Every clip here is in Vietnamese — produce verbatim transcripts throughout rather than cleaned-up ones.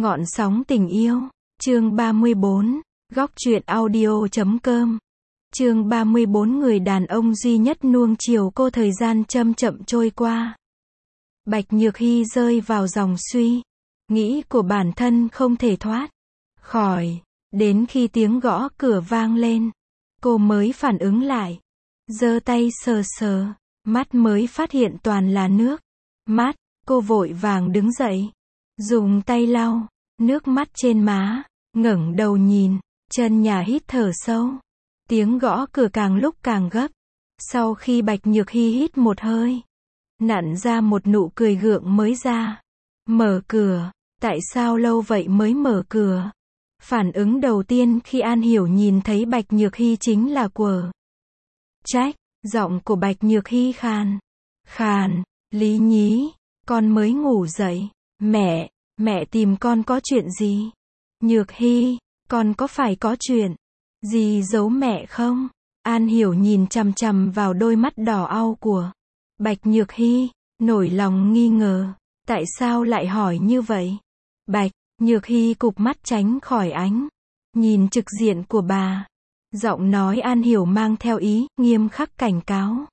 Ngọn sóng tình yêu, chương ba mươi bốn, góc truyện audio chấm com. Chương ba mươi bốn người đàn ông duy nhất nuông chiều cô. Thời gian chậm chậm trôi qua. Bạch Nhược Hy rơi vào dòng suy nghĩ của bản thân không thể thoát khỏi, đến khi tiếng gõ cửa vang lên, cô mới phản ứng lại, giơ tay sờ sờ, mắt mới phát hiện toàn là nước mắt. Cô vội vàng đứng dậy, dùng tay lau nước mắt trên má, ngẩng đầu nhìn chân nhà, hít thở sâu. Tiếng gõ cửa càng lúc càng gấp. Sau khi Bạch Nhược Hy hít một hơi, nặn ra một nụ cười gượng mới ra. Mở cửa. Tại sao lâu vậy mới mở cửa? Phản ứng đầu tiên khi An Hiểu nhìn thấy Bạch Nhược Hy chính là quở trách. Giọng của Bạch Nhược Hy khàn khàn, Lý nhí, con mới ngủ dậy. Mẹ, mẹ tìm con có chuyện gì? Nhược Hy, con có phải có chuyện gì giấu mẹ không? An Hiểu nhìn chằm chằm vào đôi mắt đỏ au của Bạch Nhược Hy, nổi lòng nghi ngờ. Tại sao lại hỏi như vậy? Bạch Nhược Hy cụp mắt tránh khỏi ánh nhìn trực diện của bà. Giọng nói An Hiểu mang theo ý nghiêm khắc cảnh cáo.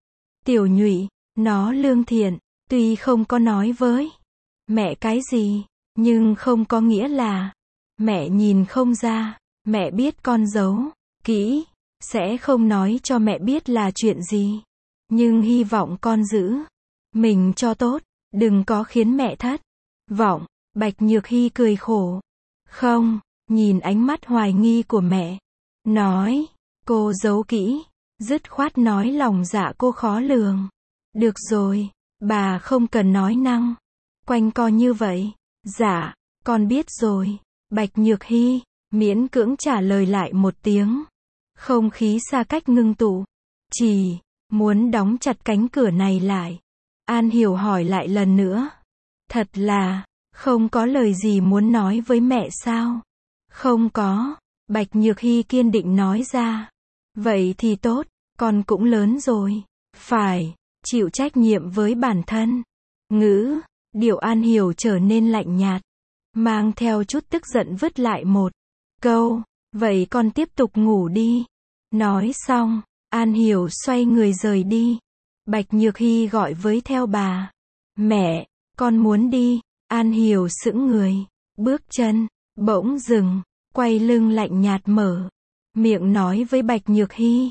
Tiểu Nhụy, nó lương thiện, tuy không có nói với mẹ cái gì, nhưng không có nghĩa là mẹ nhìn không ra. Mẹ biết con giấu kỹ, sẽ không nói cho mẹ biết là chuyện gì. Nhưng hy vọng con giữ mình cho tốt, đừng có khiến mẹ thất vọng. Bạch Nhược Hy cười khổ. Không, nhìn ánh mắt hoài nghi của mẹ, nói, cô giấu kỹ, dứt khoát nói lòng dạ cô khó lường. Được rồi, bà không cần nói năng quanh co như vậy. Dạ, con biết rồi. Bạch Nhược Hy miễn cưỡng trả lời lại một tiếng. Không khí xa cách ngưng tụ. Chỉ muốn đóng chặt cánh cửa này lại. An Hiểu hỏi lại lần nữa. Thật là không có lời gì muốn nói với mẹ sao? Không có. Bạch Nhược Hy kiên định nói ra. Vậy thì tốt, con cũng lớn rồi, phải chịu trách nhiệm với bản thân. Ngữ điệu An Hiểu trở nên lạnh nhạt, mang theo chút tức giận vứt lại một câu. Vậy con tiếp tục ngủ đi. Nói xong, An Hiểu xoay người rời đi. Bạch Nhược Hy gọi với theo bà. Mẹ, con muốn đi. An Hiểu sững người, bước chân bỗng dừng, quay lưng lạnh nhạt mở miệng nói với Bạch Nhược Hy.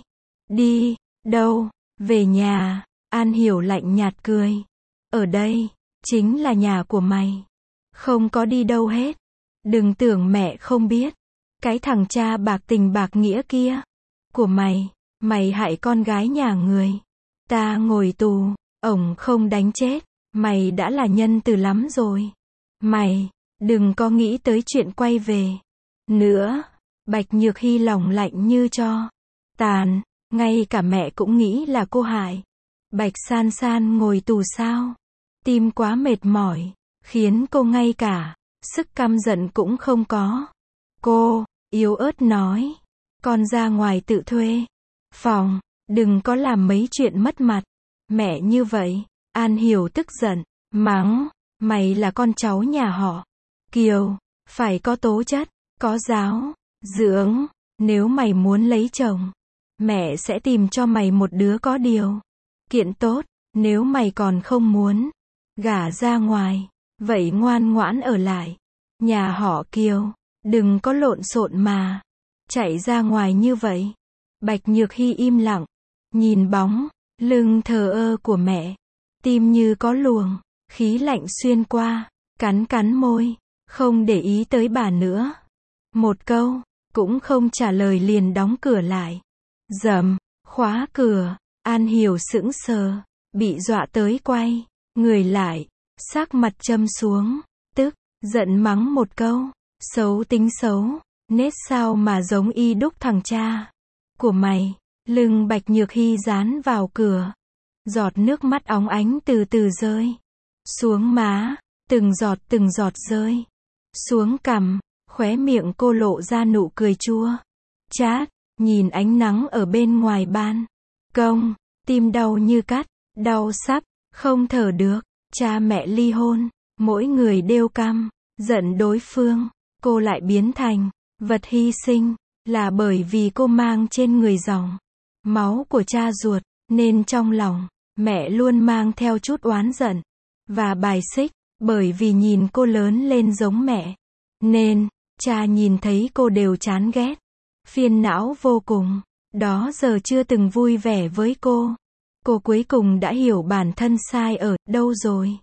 Đi đâu? Về nhà. An Hiểu lạnh nhạt cười. Ở đây chính là nhà của mày, không có đi đâu hết. Đừng tưởng mẹ không biết. Cái thằng cha bạc tình bạc nghĩa kia của mày, mày hại con gái nhà người ta ngồi tù, ổng không đánh chết mày đã là nhân từ lắm rồi. Mày đừng có nghĩ tới chuyện quay về nữa. Bạch Nhược Hy lòng lạnh như tro tàn. Ngay cả mẹ cũng nghĩ là cô hại Bạch San San ngồi tù sao? Tim quá mệt mỏi, khiến cô ngay cả sức căm giận cũng không có. Cô yếu ớt nói, con ra ngoài tự thuê phòng, đừng có làm mấy chuyện mất mặt mẹ như vậy. An Hiểu tức giận, mắng, mày là con cháu nhà họ Kiều, phải có tố chất, có giáo dưỡng. Nếu mày muốn lấy chồng, mẹ sẽ tìm cho mày một đứa có điều kiện tốt. Nếu mày còn không muốn gả ra ngoài, vậy ngoan ngoãn ở lại nhà họ Kiều, đừng có lộn xộn mà chạy ra ngoài như vậy. Bạch Nhược Hy im lặng, nhìn bóng lưng thờ ơ của mẹ, tim như có luồng khí lạnh xuyên qua, cắn cắn môi, không để ý tới bà nữa. Một câu cũng không trả lời liền đóng cửa lại. Rầm, khóa cửa. An Hiểu sững sờ, bị dọa tới quay người lại, sắc mặt châm xuống, tức giận mắng một câu. Xấu tính xấu, nết sao mà giống y đúc thằng cha của mày. Lưng Bạch Nhược Hy dán vào cửa, giọt nước mắt óng ánh từ từ rơi xuống má, từng giọt từng giọt rơi xuống cằm. Khóe miệng cô lộ ra nụ cười chua chát, nhìn ánh nắng ở bên ngoài ban công, tim đau như cắt, đau sắp không thở được. Cha mẹ ly hôn, mỗi người đều căm giận đối phương, cô lại biến thành vật hy sinh, là bởi vì cô mang trên người dòng máu của cha ruột, nên trong lòng, mẹ luôn mang theo chút oán giận và bài xích, bởi vì nhìn cô lớn lên giống mẹ, nên cha nhìn thấy cô đều chán ghét, phiền não vô cùng, đó giờ chưa từng vui vẻ với cô. Cô cuối cùng đã hiểu bản thân sai ở đâu rồi.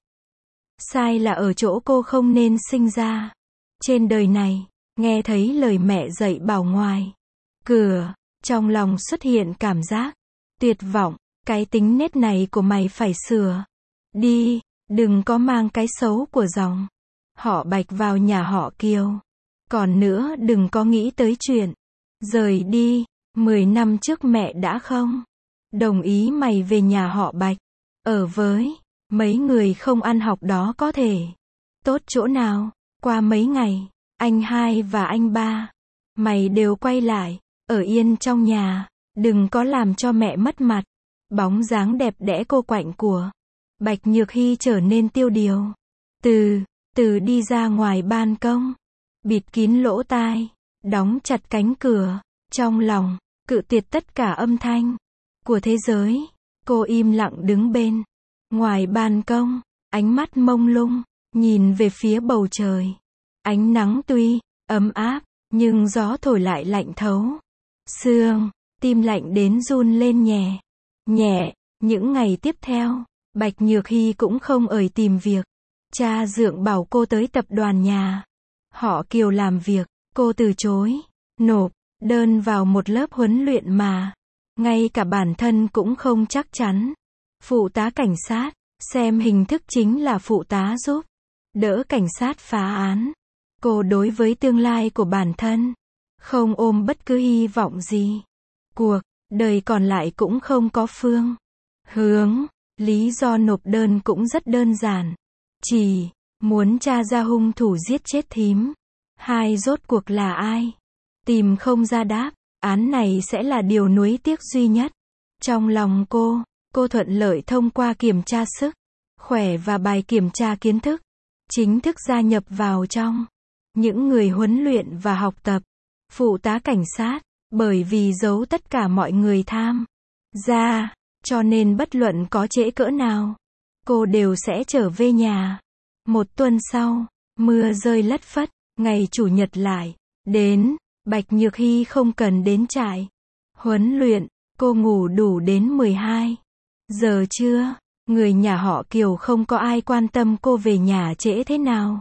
Sai là ở chỗ cô không nên sinh ra trên đời này. Nghe thấy lời mẹ dạy bảo ngoài cửa, trong lòng xuất hiện cảm giác tuyệt vọng. Cái tính nết này của mày phải sửa đi, đừng có mang cái xấu của dòng họ Bạch vào nhà họ Kiều. Còn nữa đừng có nghĩ tới chuyện rời đi. Mười năm trước mẹ đã không đồng ý mày về nhà họ Bạch ở với mấy người không ăn học, đó có thể tốt chỗ nào. Qua mấy ngày, anh hai và anh ba mày đều quay lại, ở yên trong nhà, đừng có làm cho mẹ mất mặt. Bóng dáng đẹp đẽ cô quạnh của Bạch Nhược Hy trở nên tiêu điều. Từ từ đi ra ngoài ban công, bịt kín lỗ tai, đóng chặt cánh cửa, trong lòng cự tuyệt tất cả âm thanh của thế giới. Cô im lặng đứng bên ngoài ban công, ánh mắt mông lung nhìn về phía bầu trời. Ánh nắng tuy ấm áp, nhưng gió thổi lại lạnh thấu xương, tim lạnh đến run lên nhẹ nhẹ. Những ngày tiếp theo, Bạch Nhược Hy cũng không ời tìm việc. Cha dượng bảo cô tới tập đoàn nhà họ Kiều làm việc, cô từ chối nộp đơn vào một lớp huấn luyện mà ngay cả bản thân cũng không chắc chắn. Phụ tá cảnh sát, xem hình thức chính là phụ tá giúp đỡ cảnh sát phá án. Cô đối với tương lai của bản thân không ôm bất cứ hy vọng gì. Cuộc đời còn lại cũng không có phương hướng. Lý do nộp đơn cũng rất đơn giản, chỉ muốn tra ra hung thủ giết chết thím hai rốt cuộc là ai. Tìm không ra đáp án này sẽ là điều nuối tiếc duy nhất trong lòng cô. Cô thuận lợi thông qua kiểm tra sức khỏe và bài kiểm tra kiến thức, chính thức gia nhập vào trong những người huấn luyện và học tập phụ tá cảnh sát. Bởi vì giấu tất cả mọi người tham gia, cho nên bất luận có trễ cỡ nào, cô đều sẽ trở về nhà. Một tuần sau, mưa rơi lất phất, ngày chủ nhật lại đến. Bạch Nhược Hy không cần đến trại huấn luyện, cô ngủ đủ đến mười hai giờ trưa. Người nhà họ Kiều không có ai quan tâm cô về nhà trễ thế nào,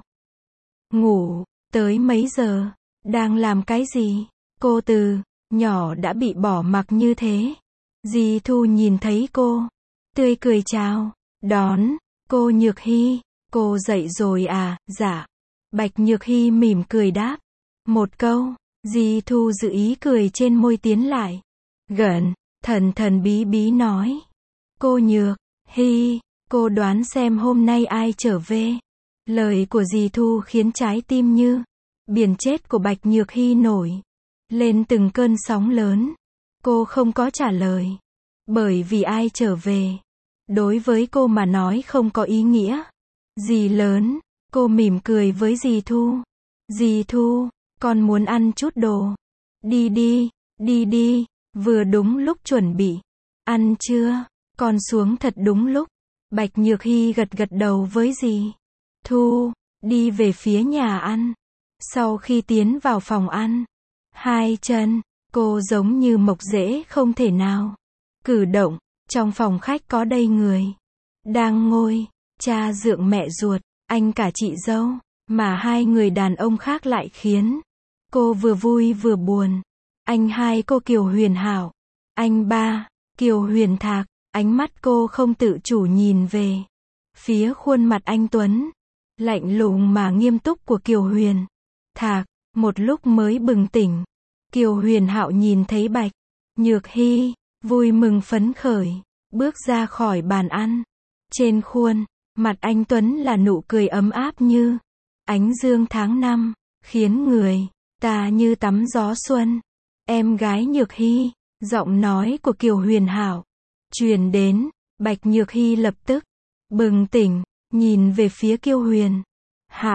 ngủ tới mấy giờ, đang làm cái gì. Cô từ nhỏ đã bị bỏ mặc như thế. Dì Thu nhìn thấy cô, tươi cười chào đón cô. Nhược Hy, cô dậy rồi à? Dạ. Bạch Nhược Hy mỉm cười đáp một câu. Dì Thu dự ý cười trên môi tiến lại gần, thần thần bí bí nói: Cô Nhược Hy, cô đoán xem hôm nay ai trở về. Lời của dì Thu khiến trái tim như biển chết của Bạch Nhược Hy nổi lên từng cơn sóng lớn. Cô không có trả lời, bởi vì ai trở về đối với cô mà nói không có ý nghĩa gì lớn. Cô mỉm cười với dì Thu. Dì Thu, con muốn ăn chút đồ. Đi đi, đi đi, vừa đúng lúc chuẩn bị ăn trưa, con xuống thật đúng lúc. Bạch Nhược Hy gật gật đầu với dì Thu, đi về phía nhà ăn. Sau khi tiến vào phòng ăn, hai chân cô giống như mọc rễ không thể nào cử động. Trong phòng khách có đầy người đang ngồi, cha dượng, mẹ ruột, anh cả chị dâu, mà hai người đàn ông khác lại khiến cô vừa vui vừa buồn. Anh hai cô Kiều Huyền Hảo, anh ba Kiều Huyền Thạc. Ánh mắt cô không tự chủ nhìn về phía khuôn mặt anh tuấn lạnh lùng mà nghiêm túc của Kiều Huyền Thạc. Một lúc mới bừng tỉnh, Kiều Huyền Hạo nhìn thấy Bạch Nhược Hy, vui mừng phấn khởi bước ra khỏi bàn ăn. Trên khuôn mặt anh tuấn là nụ cười ấm áp như ánh dương tháng năm, khiến người ta như tắm gió xuân. Em gái Nhược Hy, giọng nói của Kiều Huyền Hảo truyền đến. Bạch Nhược Hy lập tức bừng tỉnh, nhìn về phía Kiều Huyền Hạo.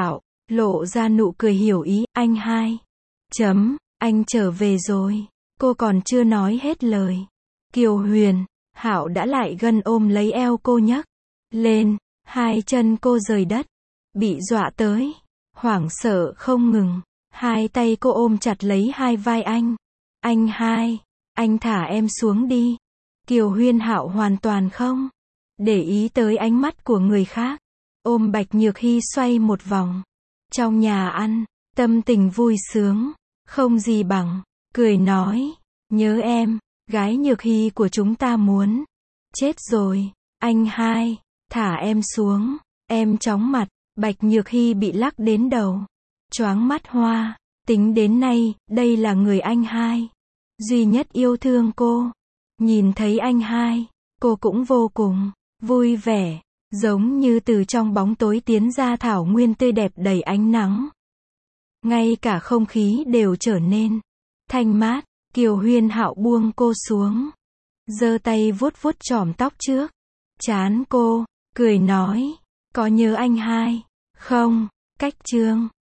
lộ ra nụ cười hiểu ý, anh hai. Chấm, anh trở về rồi. Cô còn chưa nói hết lời. Kiều Huyền, Hạo đã lại gần ôm lấy eo cô nhấc lên, hai chân cô rời đất, bị dọa tới, hoảng sợ không ngừng, hai tay cô ôm chặt lấy hai vai anh. Anh hai, anh thả em xuống đi. Kiều Huyên Hạo hoàn toàn không để ý tới ánh mắt của người khác, ôm Bạch Nhược Hy xoay một vòng trong nhà ăn, tâm tình vui sướng, không gì bằng, cười nói, nhớ em, gái Nhược Hy của chúng ta muốn chết rồi. Anh hai, thả em xuống. Em chóng mặt. Bạch Nhược Hy bị lắc đến đầu, choáng mắt hoa. Tính đến nay, đây là người anh hai duy nhất yêu thương cô. Nhìn thấy anh hai, cô cũng vô cùng vui vẻ, giống như từ trong bóng tối tiến ra thảo nguyên tươi đẹp đầy ánh nắng. Ngay cả không khí đều trở nên thanh mát. Kiều Huyên Hạo buông cô xuống, giơ tay vuốt vuốt chòm tóc trước trán cô, cười nói, có nhớ anh hai không? Cách chương